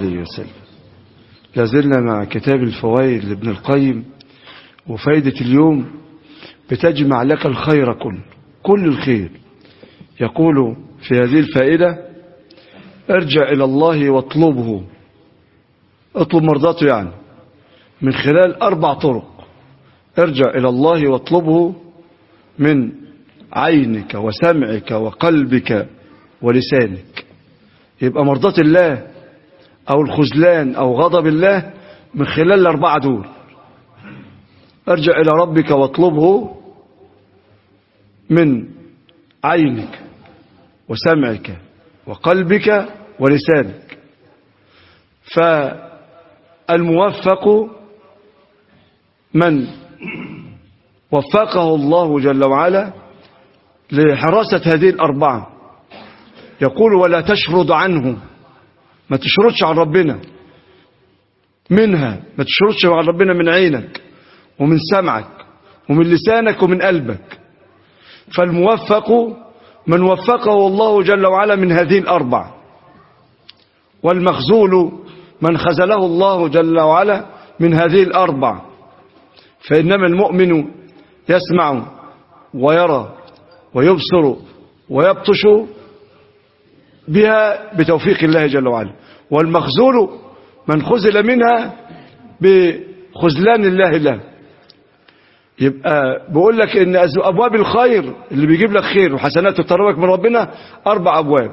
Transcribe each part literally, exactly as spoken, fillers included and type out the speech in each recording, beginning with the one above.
عليه وسلم. لازلنا مع كتاب الفوائد لابن القيم، وفائدة اليوم بتجمع لك الخير كله، كل الخير. يقول في هذه الفائدة: ارجع إلى الله واطلبه، اطلب مرضاته يعني من خلال أربع طرق. ارجع إلى الله واطلبه من عينك وسمعك وقلبك ولسانك. يبقى مرضاة الله أو الخذلان أو غضب الله من خلال الأربعة دول. ارجع إلى ربك واطلبه من عينك وسمعك وقلبك ولسانك. فالموفق من وفقه الله جل وعلا لحراسة هذه الأربعة. يقول: ولا تشرد عنه، ما تشردش عن ربنا منها، ما تشردش عن ربنا من عينك ومن سمعك ومن لسانك ومن قلبك. فالموفق من وفقه الله جل وعلا من هذه الأربع، والمخذول من خذله الله جل وعلا من هذه الأربع. فإنما المؤمن يسمع ويرى ويبصر ويبطش بها بتوفيق الله جل وعلا، والمخذول من خذل منها بخذلان الله له. يبقى بقول لك ان ابواب الخير اللي بيجيب لك خير وحسنات وتقربك من ربنا اربع ابواب.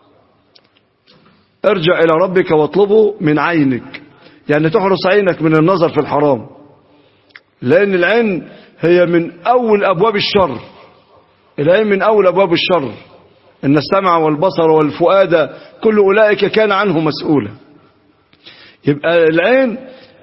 ارجع الى ربك واطلبه من عينك، يعني تحرص عينك من النظر في الحرام، لان العين هي من اول ابواب الشر. العين من اول ابواب الشر. ان السمع والبصر والفؤاد كل اولئك كان عنه مسؤولا. يبقى العين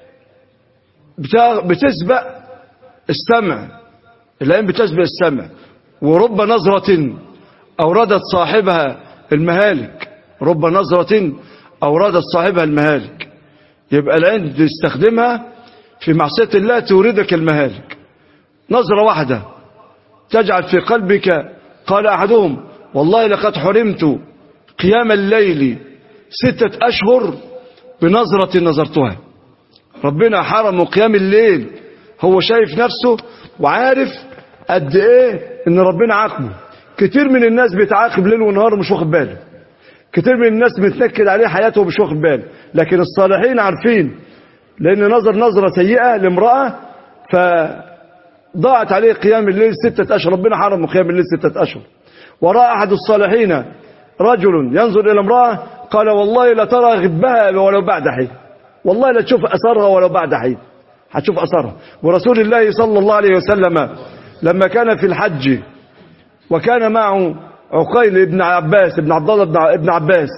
بتسبق السمع، العين بتسبق السمع. ورب نظرة أوردت صاحبها المهالك، رب نظرة أوردت صاحبها المهالك. يبقى العين تستخدمها في معصية الله توردك المهالك. نظرة واحدة تجعل في قلبك، قال أحدهم: والله لقد حرمت قيام الليل ستة أشهر بنظرة نظرتها. ربنا حرم قيام الليل، هو شايف نفسه وعارف قد ايه ان ربنا عاقبه. كتير من الناس بيتعاقب ليل ونهار ومش واخد باله. كتير من الناس بتنكد عليه حياته ومش واخد باله. لكن الصالحين عارفين، لان نظر نظرة سيئة لامرأة فضاعت عليه قيام الليل ستة اشهر. ربنا حرم قيام الليل ستة اشهر. ورأى احد الصالحين رجل ينظر الى امرأة قال: والله لا ترى غبها ولو بعد حين، والله لا تشوف اثرها ولو بعد حين، هتشوف أثرها. ورسول الله صلى الله عليه وسلم لما كان في الحج وكان معه عقيل ابن عباس ابن عبد الله ابن عباس،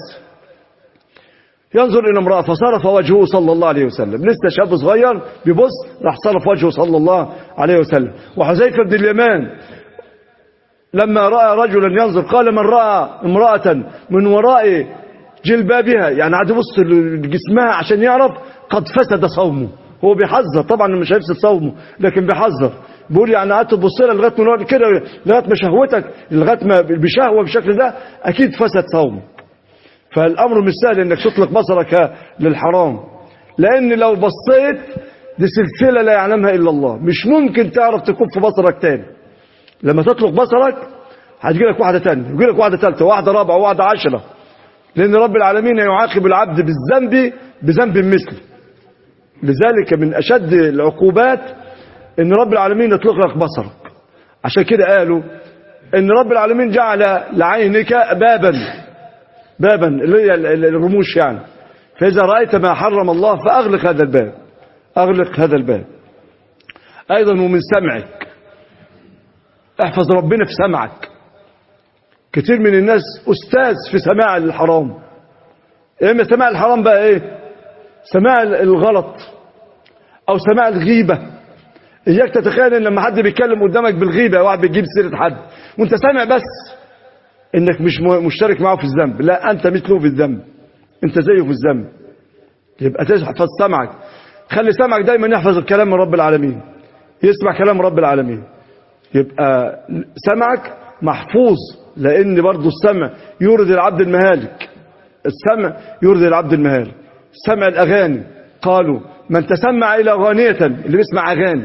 ينظر إلى امرأة فصرف وجهه صلى الله عليه وسلم. لسه شاب صغير بيبص، راح صرف وجهه صلى الله عليه وسلم. وحذيفة بن اليمان لما رأى رجلا ينظر قال: من رأى امرأة من وراء جلبابها، يعني قعد يبص لجسمها عشان يعرف، قد فسد صومه. هو بيحذر طبعا، مش هيفسد صومه لكن بيحذر. بيقول يعني قعدت تبص لها لغايه من كده، لغايه ما شهوتك، لغايه ما بشهوه بالشكل ده، اكيد فسد صومك. فالامر مش سهل انك تطلق بصرك للحرام، لان لو بصيت دي سلسله لا يعلمها الا الله، مش ممكن تعرف تكف بصرك تاني. لما تطلق بصرك هتجي لك واحده ثانيه، يجي لك واحده ثالثه، واحده رابعه، وواحده عشره، لان رب العالمين يعاقب العبد بالذنب بذنب مثله. لذلك من أشد العقوبات إن رب العالمين يطلق لك بصرك. عشان كده قالوا إن رب العالمين جعل لعينك بابا، بابا اللي هي الرموش يعني. فإذا رأيت ما حرم الله فأغلق هذا الباب، أغلق هذا الباب. أيضا ومن سمعك، احفظ ربنا في سمعك. كتير من الناس أستاذ في سماع الحرام. إما سماع الحرام بقى إيه؟ سماع الغلط او سماع الغيبة. اياك تتخيل ان لما حد بيتكلم قدامك بالغيبة، واحد بيجيب سيرة حد وانت سامع بس، انك مش مشترك معه في الذنب، لا انت مثله في الذنب، انت زيه في الذنب. يبقى تحفظ سمعك، خلي سمعك دايما يحفظ الكلام من رب العالمين، يسمع كلام رب العالمين. يبقى سمعك محفوظ، لان برضو السمع يورد العبد المهالك، السمع يورد العبد المهالك. سمع الأغاني. قالوا من تسمع إلى غانية، اللي بيسمع أغاني،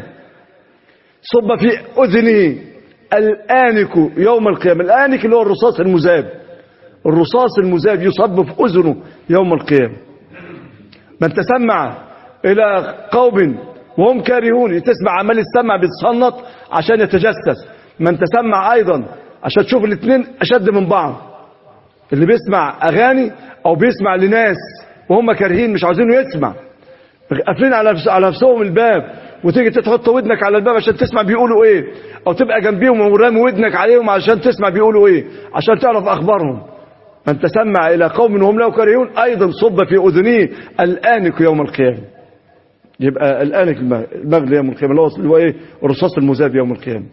صب في أذنه الآنك يوم القيامة. الآنك اللي هو الرصاص المذاب، الرصاص المذاب يصب في أذنه يوم القيامة. من تسمع إلى قوم وهم كارهون، تسمع عمال السمع بيتصنط عشان يتجسس. من تسمع أيضا عشان تشوف الاثنين أشد من بعض، اللي بيسمع أغاني أو بيسمع لناس وهم كارهين مش عاوزينه يسمع، قافلين على على نفسهم الباب، وتيجي تحط ودنك على الباب عشان تسمع بيقولوا ايه، او تبقى جنبيهم ورامي ودنك عليهم عشان تسمع بيقولوا ايه، عشان تعرف اخبارهم. من تسمع الى قوم وهم له كارهون ايضا صب في اذنه الآنك يوم القيامه. يبقى الآنك المغلي يوم القيامه اللي هو ايه؟ الرصاص المذاب يوم القيامه.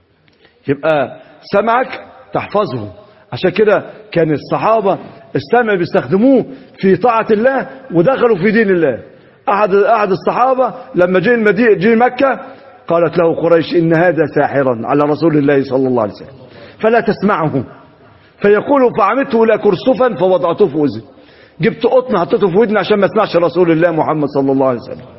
يبقى سمعك تحفظه. عشان كده كان الصحابه السمع بيستخدموه في طاعه الله ودخلوا في دين الله. أحد أحد الصحابة لما جاء المدينة جاء مكة قالت له قريش إن هذا ساحرا على رسول الله صلى الله عليه وسلم فلا تسمعه. فيقول فعمدته إلى كرسفا فوضعته في أذني، جبت قطن حطيته في ودني عشان ما اسمعش رسول الله محمد صلى الله عليه وسلم.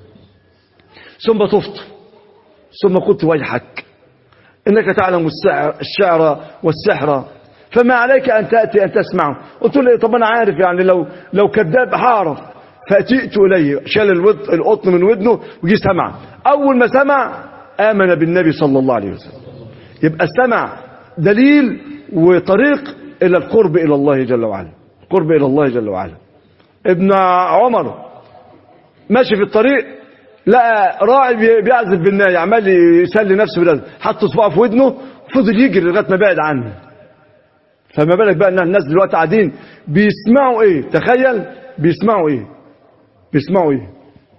ثم طفت ثم قلت ويحك إنك تعلم الشعر والسحر فما عليك أن تأتي أن تسمعه. قلت له طب أنا عارف يعني لو لو كذاب هعرف. فأتيت إليه، شال القطن من ودنه وجي سمع. أول ما سمع آمن بالنبي صلى الله عليه وسلم. يبقى السمع دليل وطريق إلى القرب إلى الله جل وعلا، القرب إلى الله جل وعلا. ابن عمر ماشي في الطريق لقى راعي بيعزف بالناي عمال يسلي نفسه بالعزف، حط صباعه في ودنه فضل يجري لغايه ما بعد عنه. فما بالك بقى ان الناس دلوقتي قاعدين بيسمعوا ايه؟ تخيل بيسمعوا ايه؟ بيسمعوا ايه؟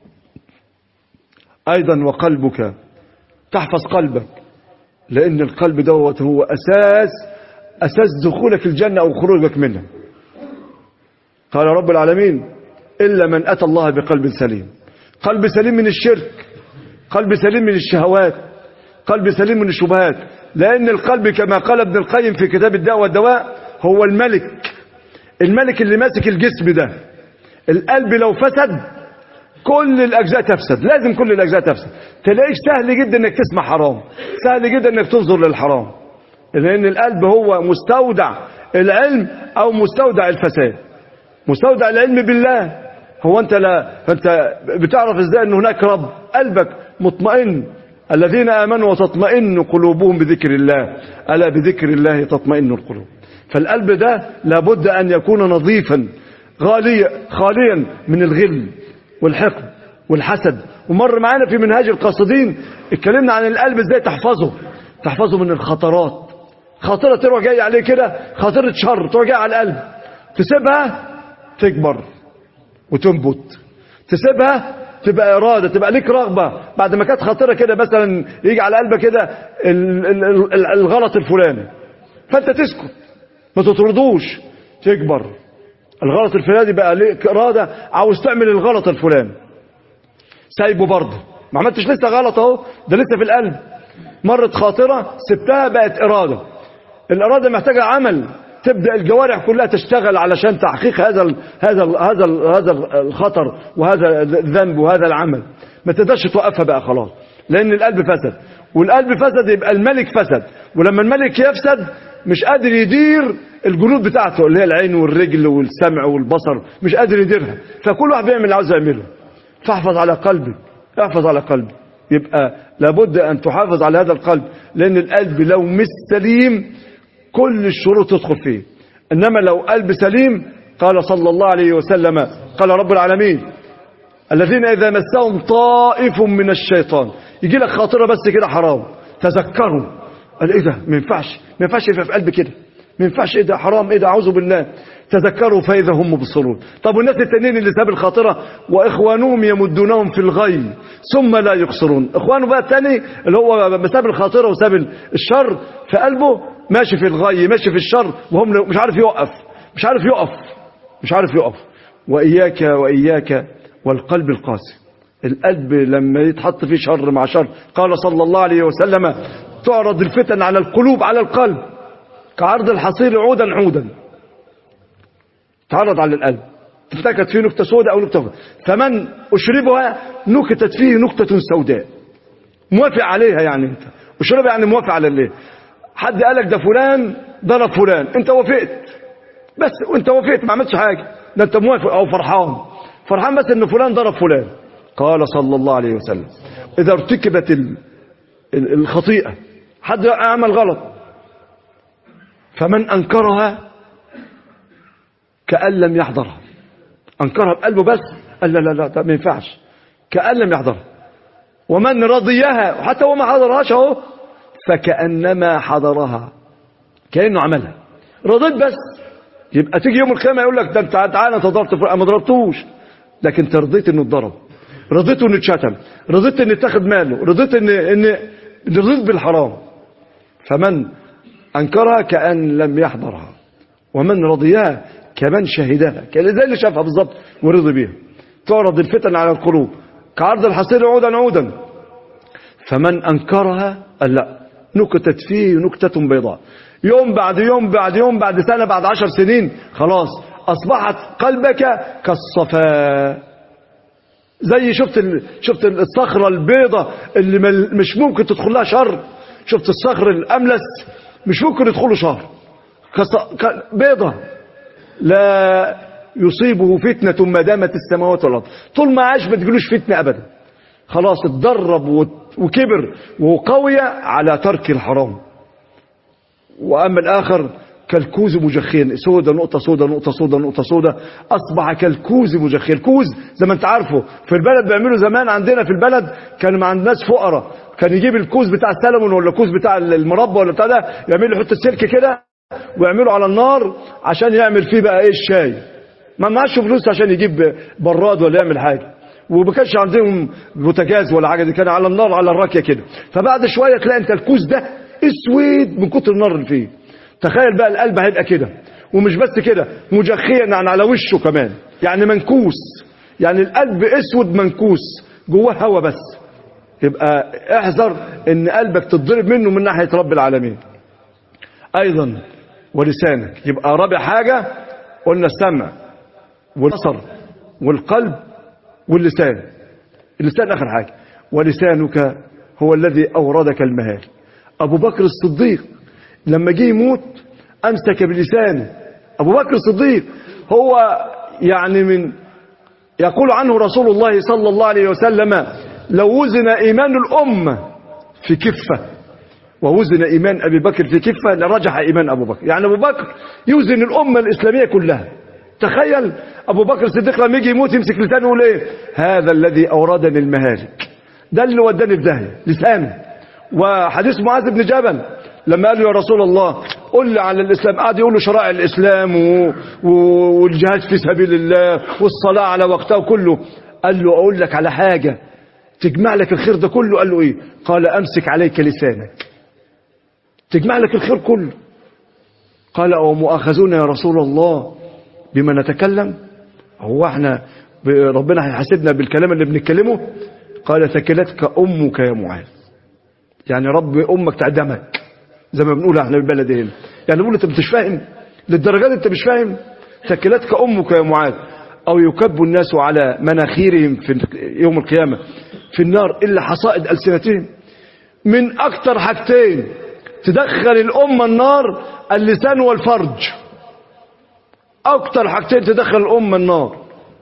ايضا وقلبك، تحفظ قلبك، لان القلب دوت هو اساس اساس دخولك الجنه او خروجك منها. قال رب العالمين الا من اتى الله بقلب سليم. قلب سليم من الشرك، قلب سليم من الشهوات، قلب سليم من الشبهات. لان القلب كما قال ابن القيم في كتاب الداء والدواء هو الملك، الملك اللي ماسك الجسم ده. القلب لو فسد كل الاجزاء تفسد، لازم كل الاجزاء تفسد. تلاقيش سهل جدا انك تسمع حرام، سهل جدا انك تنظر للحرام، لان القلب هو مستودع العلم او مستودع الفساد. مستودع العلم بالله. هو انت لا فانت بتعرف ازاي ان هناك رب؟ قلبك مطمئن. الذين امنوا وتطمئن قلوبهم بذكر الله، الا بذكر الله تطمئن القلوب. فالقلب ده لابد ان يكون نظيفا غاليا خاليا من الغل والحقد والحسد. ومر معانا في منهاج القاصدين اتكلمنا عن القلب ازاي تحفظه، تحفظه من الخطرات. خاطره تروح جايه عليه كده، خاطره شر تروح جايه على القلب، تسيبها تكبر وتنبت، تسيبها تبقى اراده، تبقى ليك رغبه. بعد ما كانت خاطره كده مثلا يجي على قلبك كده الغلط الفلاني فانت تسكت ما تطردوش، تكبر الغلط الفلاني بقى ليك اراده عاوز تعمل الغلط الفلاني، سايبه برضه ما عملتش لسه غلط اهو، ده لسه في القلب. مرت خاطره سبتها بقت اراده. الاراده محتاجه عمل، تبدا الجوارح كلها تشتغل علشان تحقيق هذا ال هذا ال هذا ال هذا الخطر وهذا الذنب وهذا العمل. ما تقدرش توقفها بقى خلاص، لان القلب فسد. والقلب فسد يبقى الملك فسد. ولما الملك يفسد مش قادر يدير الجنود بتاعته اللي هي العين والرجل والسمع والبصر، مش قادر يديرها. فكل واحد بيعمل اللي عاوز يعمله. فاحفظ على قلبك، احفظ على قلبك. يبقى لابد ان تحافظ على هذا القلب، لان القلب لو مش سليم كل الشروط تدخل فيه. انما لو قلب سليم قال صلى الله عليه وسلم، قال رب العالمين الذين اذا مسهم طائف من الشيطان، يجي لك خاطره بس كده حرام تذكروا، قال ايه ده؟ ما ينفعش، ما ينفعش يبقى في قلب كده، ما ينفعش، ايه ده؟ حرام، ايه ده؟ اعوذ بالله. تذكروا فاذا هم مبصرون. طب والناس التانيين اللي ساب الخاطره واخوانهم يمدونهم في الغي ثم لا يقصرون، اخوانه بقى الثاني اللي هو ساب الخاطره وساب الشر في قلبه ماشي في الغي ماشي في الشر وهم مش عارف يوقف، مش عارف يقف مش عارف يقف. واياك واياك والقلب القاسي. القلب لما يتحط فيه شر مع شر قال صلى الله عليه وسلم تعرض الفتن على القلوب على القلب كعرض الحصير عودا عودا. تعرض على القلب نكت فيه نكتة سوداء أو نكتة سوداء. فمن أشربها نكتت فيه نكتة سوداء، موافق عليها يعني. أنت أشربها يعني موافق على اللي حد قالك ده فلان ضرب فلان، أنت وافقت بس، وأنت وافقت ما عملتش حاجة، ده أنت موافق أو فرحان فرحان بس إن فلان ضرب فلان. قال صلى الله عليه وسلم إذا ارتكبت الخطيئة، حد عمل غلط، فمن أنكرها كأن لم يحضرها، أنكرها بقلبه بس، قال لا لا لا ده ما ينفعش، كأن لم يحضرها. ومن رضيها وحتى هو ما حضرهاش اهو فكأنما حضرها، كأنه عملها، رضيت بس. يبقى تيجي يوم القيامة يقول لك ده انت تعالى انت ضربت، ما ضربتوش، لكن انت رضيت انه اتضرب، رضيت انه اتشتم، رضيت ان اتاخد ماله، رضيت ان ان رضيت بالحرام. فمن انكرها كأن لم يحضرها، ومن رضيها كمن شهدها، زي اللي شافها بالظبط ورضي بيها. تعرض الفتن على القلوب كعرض الحصير عودا عودا. فمن انكرها قال لا، نكتت فيه نكتة بيضاء، يوم بعد يوم بعد يوم بعد سنة بعد عشر سنين خلاص اصبحت قلبك كالصفاء. زي شفت ال... شفت الصخرة البيضة اللي مش ممكن تدخل لها شر، شفت الصخر الاملس مش ممكن يدخله شر، كص... ك... بيضة لا يصيبه فتنة ما دامت السماوات والارض، طول ما عاش ما تجيلوش فتنة ابدا، خلاص اتدرب وكبر وقوي على ترك الحرام. واما الاخر كالكوز مجخين، سودة نقطة سودة نقطة سودة نقطة سودة، اصبح كالكوز مجخين. الكوز زي ما انت عارفه في البلد بيعملوا زمان عندنا في البلد، كان مع الناس فقراء كان يجيب الكوز بتاع السلمون ولا الكوز بتاع المربى ولا بتاع ده، يعمل يحط السلك كده ويعمله على النار عشان يعمل فيه بقى ايه الشاي، ما معاش فلوس عشان يجيب براد ولا يعمل حاجه، وما كانش عندهم بوتاجاز ولا حاجه، دي كان على النار على الراكيه كده. فبعد شويه تلاقي انت الكوز ده اسود من كتر النار اللي فيه. تخيل بقى القلب هيبقى كده، ومش بس كده مجخيا يعني على وشه كمان، يعني منكوس، يعني القلب اسود منكوس جواه هوا بس. يبقى احذر ان قلبك تتضرب منه من ناحيه رب العالمين. ايضا ولسانك، يبقى رابع حاجه قلنا السمع والبصر والقلب واللسان. اللسان اخر حاجه. ولسانك هو الذي اوردك المهالك. ابو بكر الصديق لما جه يموت امسك بلسانه. ابو بكر الصديق هو يعني من يقول عنه رسول الله صلى الله عليه وسلم لو وزن ايمان الامه في كفه ووزن ايمان ابي بكر في كفه لرجح ايمان ابو بكر. يعني ابو بكر يوزن الامه الاسلاميه كلها. تخيل ابو بكر الصديق لما يجي يموت يمسك لسانه يقول ايه؟ هذا الذي اوردني المهالك، ده اللي وداني في داهيه، لسانه. وحديث معاذ بن جبل لما قال له يا رسول الله قل لي على الاسلام، قعد يقول له شرائع الاسلام و... و... والجهاد في سبيل الله والصلاه على وقتها وكله. قال له اقول لك على حاجه تجمع لك الخير ده كله؟ قال له ايه؟ قال امسك عليك لسانك، تجمع لك الخير كله. قال او مؤاخذون يا رسول الله بما نتكلم؟ هو احنا ربنا هيحاسبنا بالكلام اللي بنتكلمه؟ قال ثكلتك امك يا معاذ، يعني رب امك تعدمك زي ما بنقول احنا بالبلد هنا. يعني بنقول انت مش فاهم للدرجه دي، انت مش فاهم؟ ثكلتك امك يا معاذ. او يكب الناس على مناخيرهم في يوم القيامه في النار الا حصائد السنتهم. من اكتر حاجتين تدخل الامه النار اللسان والفرج، اكتر حاجتين تدخل الامه النار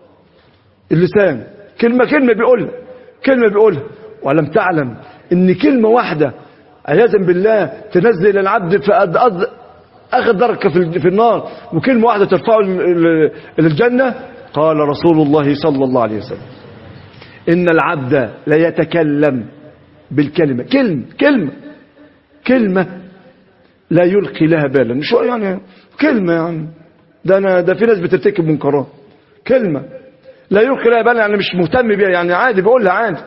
اللسان. كلمه كلمه بيقولها كلمه بيقولها ولم تعلم ان كلمه واحده عياذا بالله تنزل العبد في اخر درجه في النار، وكلمه واحده ترفعه للجنه. قال رسول الله صلى الله عليه وسلم ان العبد لا يتكلم بالكلمه، كلمه كلمه كلمه لا يلقي لها بالا. شو يعني كلمه؟ يعني ده انا ده في ناس بترتكب منكرات، كلمه لا يلقي لها بالا يعني مش مهتم بيها، يعني عادي بقولها عادي.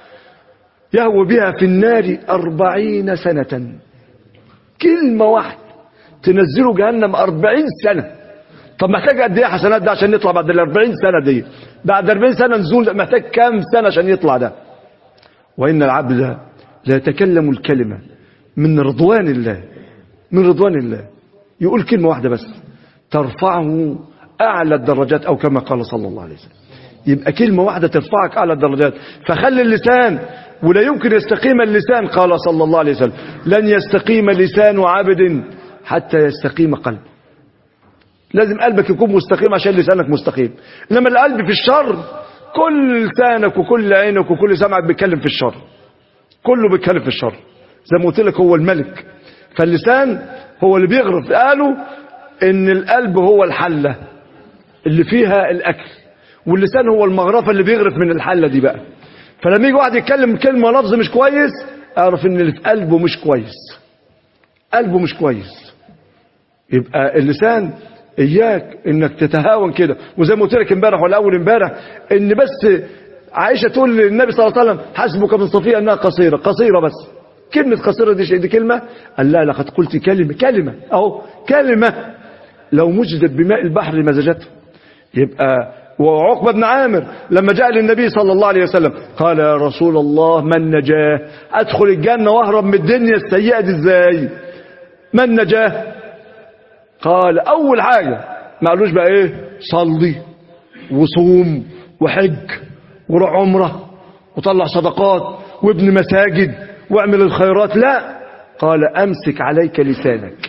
يهوى بها في النار أربعين سنة، كلمة واحدة تنزله جهنم أربعين سنة. طب محتاج قد ايه حسنات ده عشان يطلع بعد الأربعين سنة دي؟ بعد أربعين سنة نزول محتاج كام سنة عشان يطلع ده؟ وإن العبد لا يتكلم الكلمة من رضوان الله، من رضوان الله، يقول كلمة واحدة بس ترفعه أعلى الدرجات، أو كما قال صلى الله عليه وسلم. يبقى كلمة واحدة ترفعك أعلى الدرجات. فخلي اللسان، ولا يمكن يستقيم اللسان، قال صلى الله عليه وسلم: لن يستقيم لسان عبد حتى يستقيم قلبه. لازم قلبك يكون مستقيم عشان لسانك مستقيم. لما القلب في الشر، كل لسانك وكل عينك وكل سمعك بيتكلم في الشر، كله بيتكلم في الشر. زي ما قلت لك هو الملك، فاللسان هو اللي بيغرف. قالوا ان القلب هو الحلة اللي فيها الاكل، واللسان هو المغرفة اللي بيغرف من الحلة دي بقى. فلما يجي واحد يتكلم كلمة لفظ مش كويس، اعرف ان اللي في قلبه مش كويس، قلبه مش كويس. يبقى اللسان اياك انك تتهاون كده. وزي ما قلت لك امبارح ولا اول امبارح، ان بس عائشة تقول للنبي صلى الله عليه وسلم: حسبك من صفية انها قصيرة. قصيرة بس، كلمة قصيرة دي شيء، دي كلمة؟ قال لا، لقد قلت كلمة. كلمة اهو، كلمة لو مجدت بماء البحر مزجته. يبقى وعقبة بن عامر لما جاء للنبي صلى الله عليه وسلم قال: يا رسول الله، من نجاه؟ ادخل الجنة واهرب من الدنيا السيئة دي ازاي؟ من نجاه؟ قال: اول حاجة ما قالوش بقى ايه؟ صلي وصوم وحج وروح عمره وطلع صدقات وابن مساجد واعمل الخيرات. لا، قال: امسك عليك لسانك،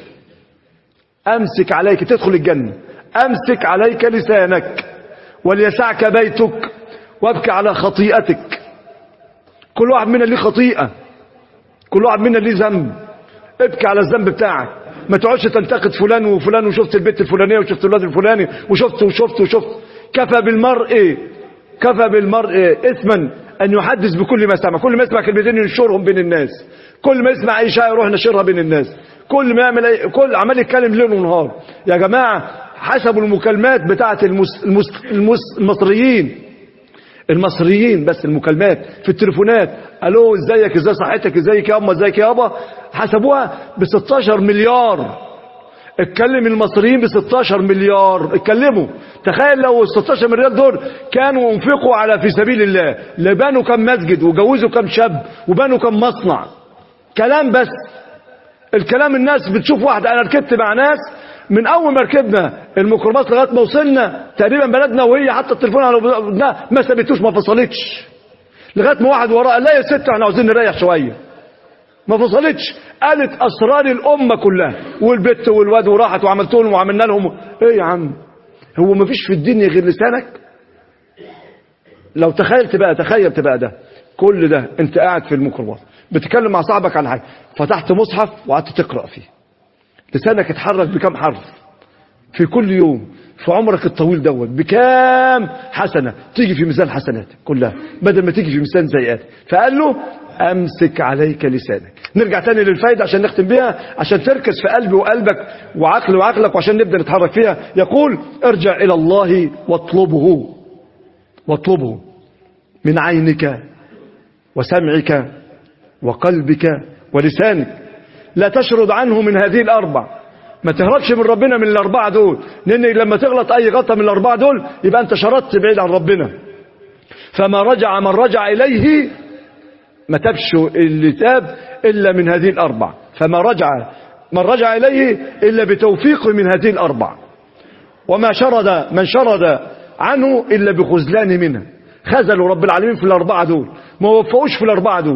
امسك عليك تدخل الجنة، امسك عليك لسانك وليسعك بيتك وابكي على خطيئتك. كل واحد منا ليه خطيئة، كل واحد منا ليه ذنب، ابكي على الذنب بتاعك. ما تقعدش تنتقد فلان وفلان، وشفت البيت الفلانية وشفت الولاد الفلاني وشفت وشفت وشفت. كفى بالمرء كفى بالمرء اثما ان يحدث بكل ما سمع. كل ما يسمع كلمتين ينشرهم بين الناس، كل ما يسمع اي شيء يروح نشرها بين الناس، كل ما يعمل أي... كل عمال يتكلم ليل ونهار. يا جماعه حسبوا المكالمات بتاعه المس... المس... المس... المصريين المصريين بس المكالمات في التليفونات: الو ازيك، ازاي صحتك، ازيك يا اما، ازيك يابا. حسبوها ب ستاشر مليار. اتكلم المصريين ب ستاشر مليار اتكلموا. تخيل لو ال ستاشر مليار دول كانوا انفقوا على في سبيل الله، لبنوا كم مسجد وجوزوا كم شاب وبنوا كم مصنع. كلام بس، الكلام. الناس بتشوف واحد. انا ركبت مع ناس من اول ما ركبنا الميكروباص لغايه ما وصلنا تقريبا بلدنا، وهي حاطه التليفون على ودنها ما سابتوش، ما فصلتش لغايه ما واحد وراء: لا يا ست احنا عاوزين نريح شويه. ما فصلتش، قالت اسرار الامه كلها، والبت والواد، وراحت وعملت لهم وعملنا لهم. ايه يا عم، هو ما فيش في الدنيا غير لسانك؟ لو تخيلت بقى، تخيلت بقى ده كل ده انت قاعد في الميكروباص بتتكلم مع صاحبك عن حاجه، فتحت مصحف وقعدت تقرا فيه، لسانك اتحرك بكام حرف في كل يوم في عمرك الطويل دوت؟ بكام حسنه تيجي في ميزان حسناتك كلها بدل ما تيجي في ميزان سيئاتك؟ فقال له: امسك عليك لسانك. نرجع تاني للفايده عشان نختم بيها، عشان تركز في قلبي وقلبك وعقلي وعقلك، وعشان نبدا نتحرك فيها. يقول: ارجع الى الله واطلبه، واطلبه من عينك وسمعك وقلبك ولسانك. لا تشرد عنه من هذه الاربع. ما تهربش من ربنا من الاربعه دول، لان لما تغلط اي غلطه من الاربعه دول يبقى انت شردت بعيد عن ربنا. فما رجع من رجع اليه، ما تبش اللي تاب الا من هذه الاربع. فما رجع من رجع اليه الا بتوفيقه من هذه الاربع. وما شرد من شرد عنه الا بخذلان منها. خذلوا رب العالمين في الاربعه دول، ما وفقوش في الاربعه دول.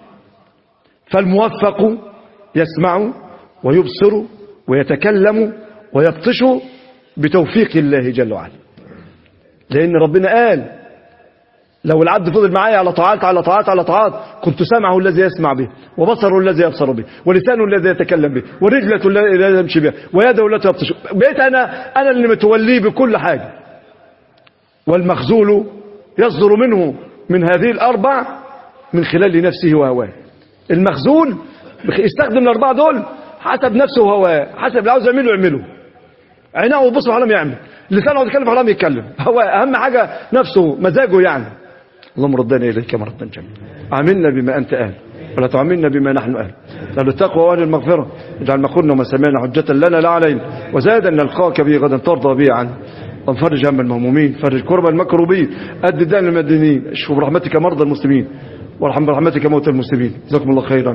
فالموفق يسمع ويبصر ويتكلم ويبطش بتوفيق الله جل وعلا. لأن ربنا قال: لو العبد فضل معايا على طاعات على طاعات على طاعات كنت سمعه الذي يسمع به، وبصره الذي يبصر به، ولسانه الذي يتكلم به، ورجلته التي يمشي بها، ويده التي يبطش. بقيت أنا أنا اللي متوليه بكل حاجة. والمخذول يصدر منه من هذه الأربع من خلال نفسه وهواه. المخذول يستخدم الأربعة دول حسب نفسه وهواه، حسب اللي عاوز يعمله يعمله. عينه وبصره حرام يعمل، لسانه عاوز يتكلم حرام يتكلم. هو أهم حاجة نفسه، مزاجه يعني. اللهم ردنا إليك مرة جميلة. عاملنا بما أنت أهل ولا تعاملنا بما نحن أهل. أهل التقوى وأهل المغفرة. اجعل ما قلنا وما سمعنا حجة لنا لا علينا، وزادا نلقاك به غدا ترضى به عنه. وانفرج هم المهمومين، فرج كرب المكروبين، أد دان المدينين، اشف برحمتك مرضى المسلمين، وارحم برحمتك موتى المسلمين. جزاكم الله خيرا.